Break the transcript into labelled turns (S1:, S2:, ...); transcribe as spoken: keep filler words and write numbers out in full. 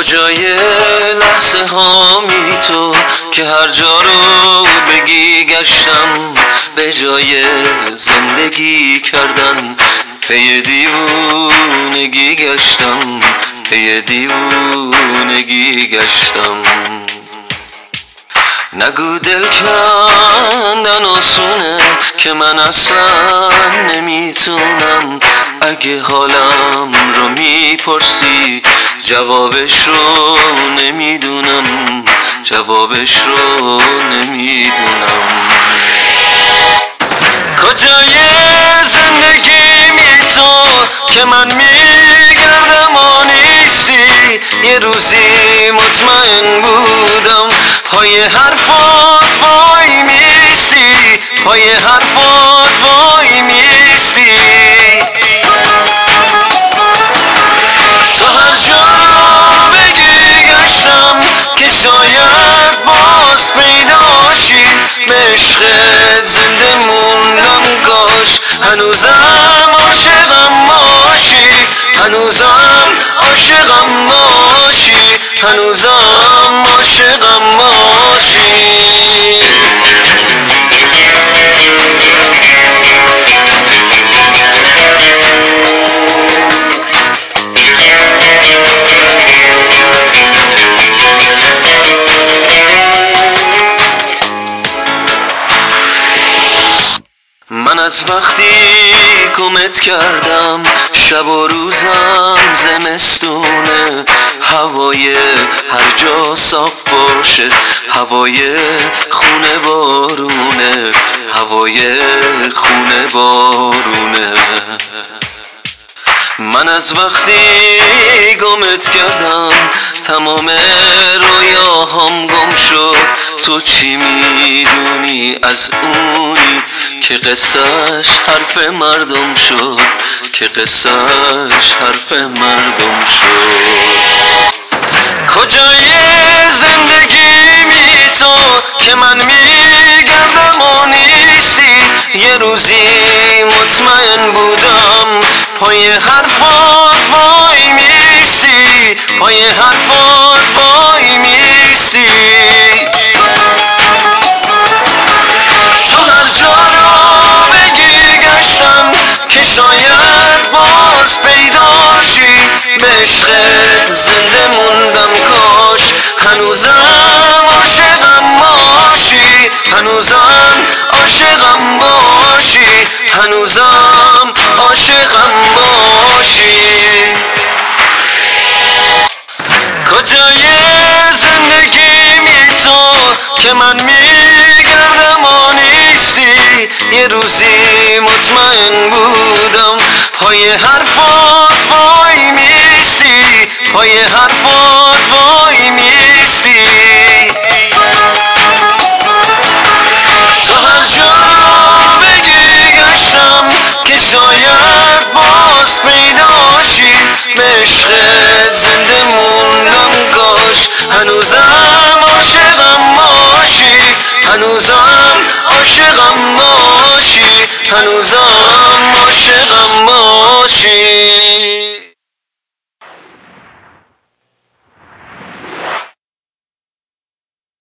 S1: کجای لحظه هامی تو که هر جا رو بگی گشتم، به جای زندگی کردن پی دیوونگی گشتم، پی دیوونگی گشتم. نگو دل کندن آسونه که من اصلا نمیتونم. اگه حالم رو میپرسی جوابش رو نمیدونم، جوابش رو نمیدونم. کجای زندگی می تو که من میگردم و نیستی؟ یه روزی مطمئن بودم پای حرفات وای میستی، پای حرفات وای میستی. تو هر جا رو بگی گشتم که شاید باز پیداشی، به عشقت زنده موندم کاش هنوزم عاشقم باشی، هنوزم عاشقم باشی، هنوزم عاشقم باشی. من از وقتی گمت کردم شب و روزم زمستونه، هوای هر جا صاف باشه، هوای خونه بارونه، هوای خونه بارونه. من از وقتی گمت کردم تمام رویاهام گم شد. تو چی میدونی از اونی که قصهش حرف مردم شد، که قصهش حرف مردم شد. کجای زندگی می تو که من میگردم و نیستی؟ یه روزی مطمئن بودم پای حرفات وای میستی، پای حرفات وای میستی. تو هر جا رو بگی گشتم که شاید باز پیداشی، به عشقت زنده موندم کاش هنوزم عاشقم باشی، هنوزم عاشقم باشی، هنوزم عاشقم باشی. کجای زندگی می تو که من میگردم و نیستی؟ یه روزی مطمئن بودم پای حرفات وای میستی، پای حرفات وای میستی. تو هر جا رو بگی گشتم که شاید باز پیداشی، به عشقت زنده موندم کاش هنوزم عاشقم باشی، هنوزم عاشقم باشی، هنوزم عاشقم باشی.